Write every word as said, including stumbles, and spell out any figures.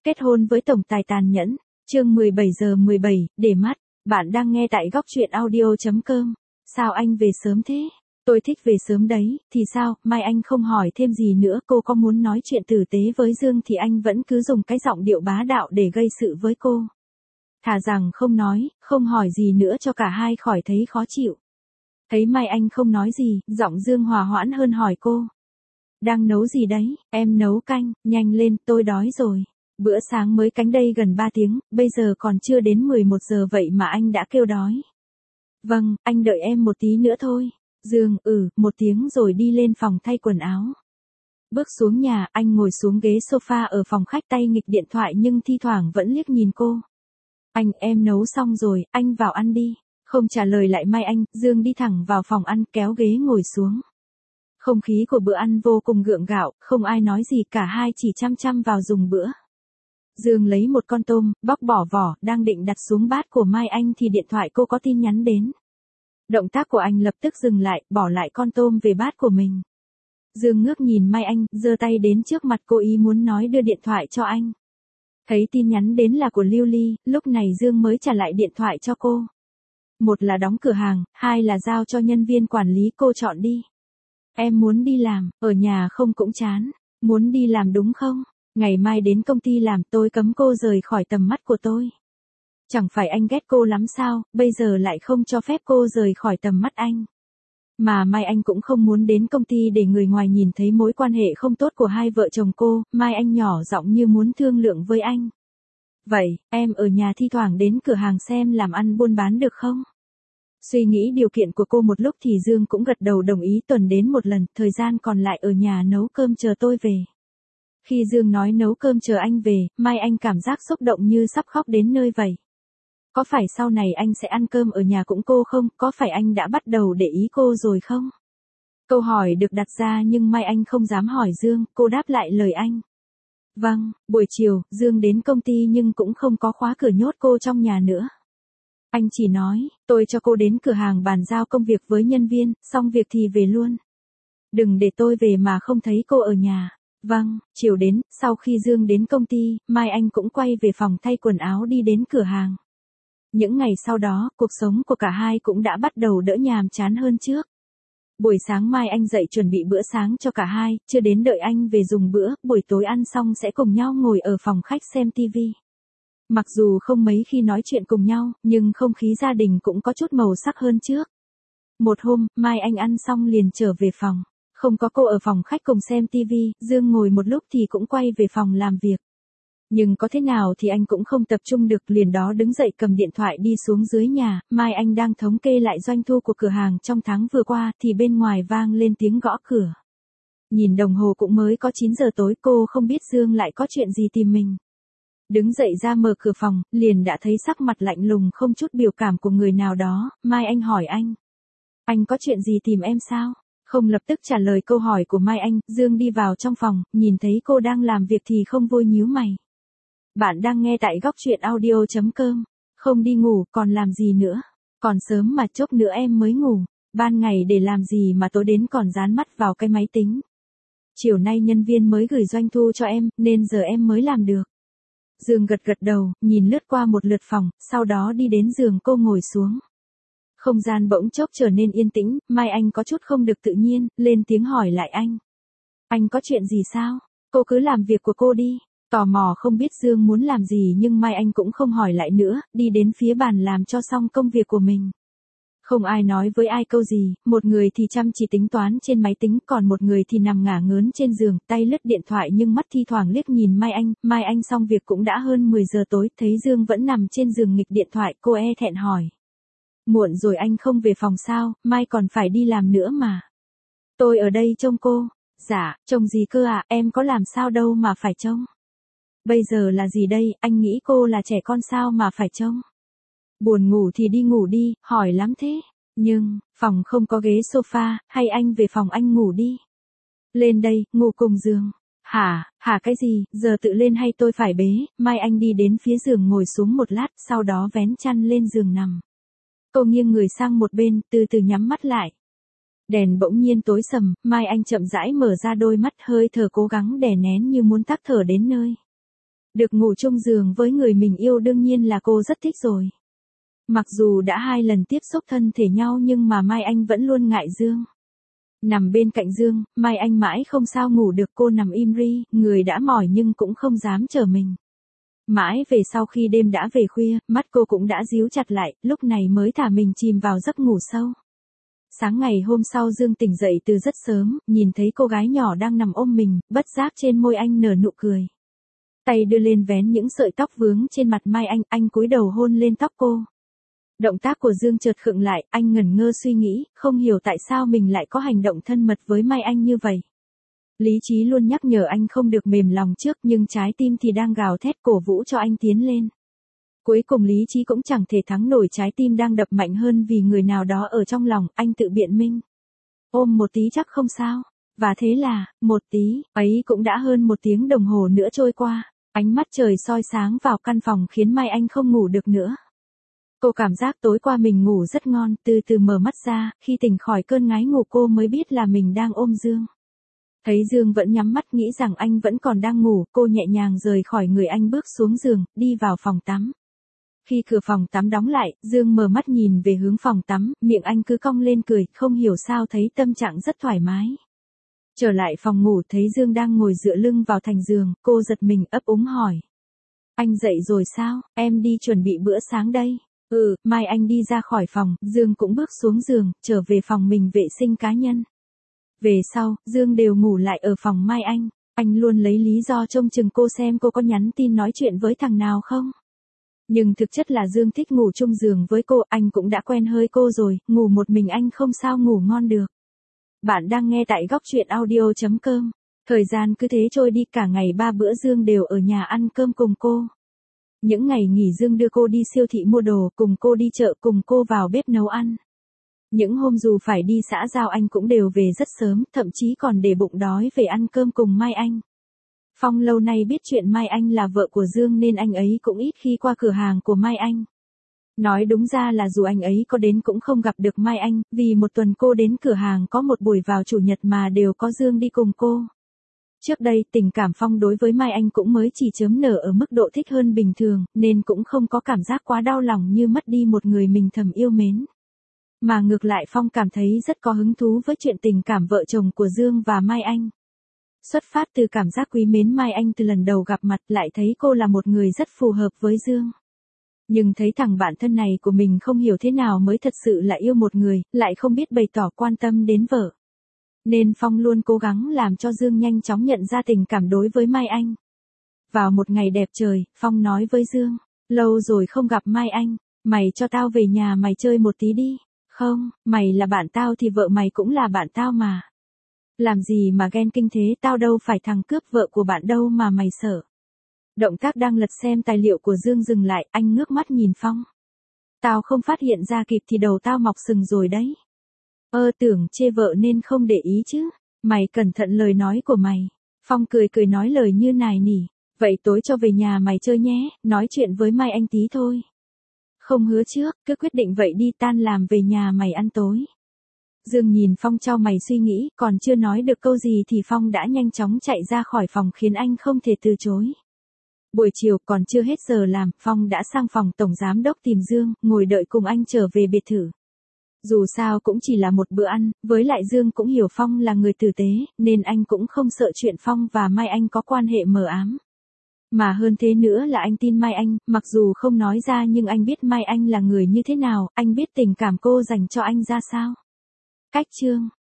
Kết hôn với tổng tài tàn nhẫn, chương mười bảy giờ mười bảy, để mắt, bạn đang nghe tại góc truyện audio chấm com. Sao anh về sớm thế? Tôi thích về sớm đấy, thì sao, mai anh không hỏi thêm gì nữa, cô có muốn nói chuyện tử tế với Dương thì anh vẫn cứ dùng cái giọng điệu bá đạo để gây sự với cô. Thà rằng không nói, không hỏi gì nữa cho cả hai khỏi thấy khó chịu. Thấy mai anh không nói gì, giọng Dương hòa hoãn hơn hỏi cô. Đang nấu gì đấy? Em nấu canh, nhanh lên, tôi đói rồi. Bữa sáng mới cánh đây gần ba tiếng, bây giờ còn chưa đến mười một giờ vậy mà anh đã kêu đói. Vâng, anh đợi em một tí nữa thôi. Dương, ừ, một tiếng rồi đi lên phòng thay quần áo. Bước xuống nhà, anh ngồi xuống ghế sofa ở phòng khách tay nghịch điện thoại nhưng thi thoảng vẫn liếc nhìn cô. Anh, em nấu xong rồi, anh vào ăn đi. Không trả lời lại mai anh, Dương đi thẳng vào phòng ăn kéo ghế ngồi xuống. Không khí của bữa ăn vô cùng gượng gạo, không ai nói gì, cả hai chỉ chăm chăm vào dùng bữa. Dương lấy một con tôm, bóc bỏ vỏ, đang định đặt xuống bát của Mai Anh thì điện thoại cô có tin nhắn đến. Động tác của anh lập tức dừng lại, bỏ lại con tôm về bát của mình. Dương ngước nhìn Mai Anh, giơ tay đến trước mặt cô ý muốn nói đưa điện thoại cho anh. Thấy tin nhắn đến là của Lưu Ly, lúc này Dương mới trả lại điện thoại cho cô. Một là đóng cửa hàng, hai là giao cho nhân viên quản lý, cô chọn đi. Em muốn đi làm, ở nhà không cũng chán. Muốn đi làm đúng không? Ngày mai đến công ty làm, tôi cấm cô rời khỏi tầm mắt của tôi. Chẳng phải anh ghét cô lắm sao, bây giờ lại không cho phép cô rời khỏi tầm mắt anh. Mà Mai Anh cũng không muốn đến công ty để người ngoài nhìn thấy mối quan hệ không tốt của hai vợ chồng cô, Mai Anh nhỏ giọng như muốn thương lượng với anh. Vậy, em ở nhà thi thoảng đến cửa hàng xem làm ăn buôn bán được không? Suy nghĩ điều kiện của cô một lúc thì Dương cũng gật đầu đồng ý, tuần đến một lần, thời gian còn lại ở nhà nấu cơm chờ tôi về. Khi Dương nói nấu cơm chờ anh về, Mai Anh cảm giác xúc động như sắp khóc đến nơi vậy. Có phải sau này anh sẽ ăn cơm ở nhà cũng cô không? Có phải anh đã bắt đầu để ý cô rồi không? Câu hỏi được đặt ra nhưng Mai Anh không dám hỏi Dương, cô đáp lại lời anh. Vâng, buổi chiều, Dương đến công ty nhưng cũng không có khóa cửa nhốt cô trong nhà nữa. Anh chỉ nói, tôi cho cô đến cửa hàng bàn giao công việc với nhân viên, xong việc thì về luôn. Đừng để tôi về mà không thấy cô ở nhà. Vâng, chiều đến, sau khi Dương đến công ty, Mai Anh cũng quay về phòng thay quần áo đi đến cửa hàng. Những ngày sau đó, cuộc sống của cả hai cũng đã bắt đầu đỡ nhàm chán hơn trước. Buổi sáng Mai Anh dậy chuẩn bị bữa sáng cho cả hai, chưa đến đợi anh về dùng bữa, buổi tối ăn xong sẽ cùng nhau ngồi ở phòng khách xem tivi. Mặc dù không mấy khi nói chuyện cùng nhau, nhưng không khí gia đình cũng có chút màu sắc hơn trước. Một hôm, Mai Anh ăn xong liền trở về phòng. Không có cô ở phòng khách cùng xem tivi, Dương ngồi một lúc thì cũng quay về phòng làm việc. Nhưng có thế nào thì anh cũng không tập trung được, liền đó đứng dậy cầm điện thoại đi xuống dưới nhà. Mai Anh đang thống kê lại doanh thu của cửa hàng trong tháng vừa qua thì bên ngoài vang lên tiếng gõ cửa. Nhìn đồng hồ cũng mới có chín giờ tối, cô không biết Dương lại có chuyện gì tìm mình. Đứng dậy ra mở cửa phòng, liền đã thấy sắc mặt lạnh lùng không chút biểu cảm của người nào đó. Mai Anh hỏi anh. Anh có chuyện gì tìm em sao? Không lập tức trả lời câu hỏi của Mai Anh, Dương đi vào trong phòng, nhìn thấy cô đang làm việc thì không vui nhíu mày. Bạn đang nghe tại góc truyện audio chấm com. Không đi ngủ, còn làm gì nữa? Còn sớm mà chốc nữa em mới ngủ. Ban ngày để làm gì mà tối đến còn dán mắt vào cái máy tính. Chiều nay nhân viên mới gửi doanh thu cho em, nên giờ em mới làm được. Dương gật gật đầu, nhìn lướt qua một lượt phòng, sau đó đi đến giường cô ngồi xuống. Không gian bỗng chốc trở nên yên tĩnh, Mai Anh có chút không được tự nhiên, lên tiếng hỏi lại anh. Anh có chuyện gì sao? Cô cứ làm việc của cô đi. Tò mò không biết Dương muốn làm gì nhưng Mai Anh cũng không hỏi lại nữa, đi đến phía bàn làm cho xong công việc của mình. Không ai nói với ai câu gì, một người thì chăm chỉ tính toán trên máy tính, còn một người thì nằm ngả ngớn trên giường, tay lướt điện thoại nhưng mắt thi thoảng liếc nhìn Mai Anh. Mai Anh xong việc cũng đã hơn mười giờ tối, thấy Dương vẫn nằm trên giường nghịch điện thoại, cô e thẹn hỏi. Muộn rồi anh không về phòng sao, mai còn phải đi làm nữa mà. Tôi ở đây trông cô. Dạ, trông gì cơ à, em có làm sao đâu mà phải trông. Bây giờ là gì đây, anh nghĩ cô là trẻ con sao mà phải trông. Buồn ngủ thì đi ngủ đi, hỏi lắm thế. Nhưng, phòng không có ghế sofa, hay anh về phòng anh ngủ đi. Lên đây, ngủ cùng giường. Hả, hả cái gì, giờ tự lên hay tôi phải bế? Mai Anh đi đến phía giường ngồi xuống một lát, sau đó vén chăn lên giường nằm. Cô nghiêng người sang một bên, từ từ nhắm mắt lại. Đèn bỗng nhiên tối sầm, Mai Anh chậm rãi mở ra đôi mắt, hơi thở cố gắng đè nén như muốn tắc thở đến nơi. Được ngủ chung giường với người mình yêu đương nhiên là cô rất thích rồi. Mặc dù đã hai lần tiếp xúc thân thể nhau nhưng mà Mai Anh vẫn luôn ngại Dương. Nằm bên cạnh Dương, Mai Anh mãi không sao ngủ được, cô nằm im ri, người đã mỏi nhưng cũng không dám trở mình. Mãi về sau khi đêm đã về khuya, mắt cô cũng đã díu chặt lại, lúc này mới thả mình chìm vào giấc ngủ sâu. Sáng ngày hôm sau Dương tỉnh dậy từ rất sớm, nhìn thấy cô gái nhỏ đang nằm ôm mình, bất giác trên môi anh nở nụ cười. Tay đưa lên vén những sợi tóc vướng trên mặt Mai Anh, anh cúi đầu hôn lên tóc cô. Động tác của Dương chợt khựng lại, anh ngẩn ngơ suy nghĩ, không hiểu tại sao mình lại có hành động thân mật với Mai Anh như vậy. Lý trí luôn nhắc nhở anh không được mềm lòng trước, nhưng trái tim thì đang gào thét cổ vũ cho anh tiến lên. Cuối cùng lý trí cũng chẳng thể thắng nổi trái tim đang đập mạnh hơn vì người nào đó ở trong lòng, anh tự biện minh. Ôm một tí chắc không sao. Và thế là, một tí, ấy cũng đã hơn một tiếng đồng hồ nữa trôi qua. Ánh mắt trời soi sáng vào căn phòng khiến Mai Anh không ngủ được nữa. Cô cảm giác tối qua mình ngủ rất ngon, từ từ mở mắt ra, khi tỉnh khỏi cơn ngái ngủ cô mới biết là mình đang ôm Dương. Thấy Dương vẫn nhắm mắt nghĩ rằng anh vẫn còn đang ngủ, cô nhẹ nhàng rời khỏi người anh bước xuống giường, đi vào phòng tắm. Khi cửa phòng tắm đóng lại, Dương mở mắt nhìn về hướng phòng tắm, miệng anh cứ cong lên cười, không hiểu sao thấy tâm trạng rất thoải mái. Trở lại phòng ngủ thấy Dương đang ngồi dựa lưng vào thành giường, cô giật mình ấp úng hỏi. Anh dậy rồi sao, em đi chuẩn bị bữa sáng đây. Ừ, Mai Anh đi ra khỏi phòng, Dương cũng bước xuống giường, trở về phòng mình vệ sinh cá nhân. Về sau, Dương đều ngủ lại ở phòng Mai Anh, anh luôn lấy lý do trông chừng cô xem cô có nhắn tin nói chuyện với thằng nào không. Nhưng thực chất là Dương thích ngủ chung giường với cô, anh cũng đã quen hơi cô rồi, ngủ một mình anh không sao ngủ ngon được. Bạn đang nghe tại góc truyện audio chấm com. Thời gian cứ thế trôi đi, cả ngày ba bữa Dương đều ở nhà ăn cơm cùng cô. Những ngày nghỉ Dương đưa cô đi siêu thị mua đồ, cùng cô đi chợ, cùng cô vào bếp nấu ăn. Những hôm dù phải đi xã giao anh cũng đều về rất sớm, thậm chí còn để bụng đói về ăn cơm cùng Mai Anh. Phong lâu nay biết chuyện Mai Anh là vợ của Dương nên anh ấy cũng ít khi qua cửa hàng của Mai Anh. Nói đúng ra là dù anh ấy có đến cũng không gặp được Mai Anh, vì một tuần cô đến cửa hàng có một buổi vào chủ nhật mà đều có Dương đi cùng cô. Trước đây tình cảm Phong đối với Mai Anh cũng mới chỉ chớm nở ở mức độ thích hơn bình thường, nên cũng không có cảm giác quá đau lòng như mất đi một người mình thầm yêu mến. Mà ngược lại Phong cảm thấy rất có hứng thú với chuyện tình cảm vợ chồng của Dương và Mai Anh. Xuất phát từ cảm giác quý mến Mai Anh từ lần đầu gặp mặt, lại thấy cô là một người rất phù hợp với Dương. Nhưng thấy thằng bạn thân này của mình không hiểu thế nào mới thật sự là yêu một người, lại không biết bày tỏ quan tâm đến vợ. Nên Phong luôn cố gắng làm cho Dương nhanh chóng nhận ra tình cảm đối với Mai Anh. Vào một ngày đẹp trời, Phong nói với Dương, lâu rồi không gặp Mai Anh, mày cho tao về nhà mày chơi một tí đi. Không, mày là bạn tao thì vợ mày cũng là bạn tao mà. Làm gì mà ghen kinh thế, tao đâu phải thằng cướp vợ của bạn đâu mà mày sợ. Động tác đang lật xem tài liệu của Dương dừng lại, anh ngước mắt nhìn Phong. Tao không phát hiện ra kịp thì đầu tao mọc sừng rồi đấy. Ơ tưởng chê vợ nên không để ý chứ, mày cẩn thận lời nói của mày. Phong cười cười nói lời như nài nỉ, vậy tối cho về nhà mày chơi nhé, nói chuyện với Mai Anh tí thôi. Không hứa trước, cứ quyết định vậy đi, tan làm về nhà mày ăn tối. Dương nhìn Phong chau mày suy nghĩ, còn chưa nói được câu gì thì Phong đã nhanh chóng chạy ra khỏi phòng khiến anh không thể từ chối. Buổi chiều còn chưa hết giờ làm, Phong đã sang phòng tổng giám đốc tìm Dương, ngồi đợi cùng anh trở về biệt thự. Dù sao cũng chỉ là một bữa ăn, với lại Dương cũng hiểu Phong là người tử tế, nên anh cũng không sợ chuyện Phong và Mai Anh có quan hệ mờ ám. Mà hơn thế nữa là anh tin Mai Anh, mặc dù không nói ra nhưng anh biết Mai Anh là người như thế nào, anh biết tình cảm cô dành cho anh ra sao. Cách chương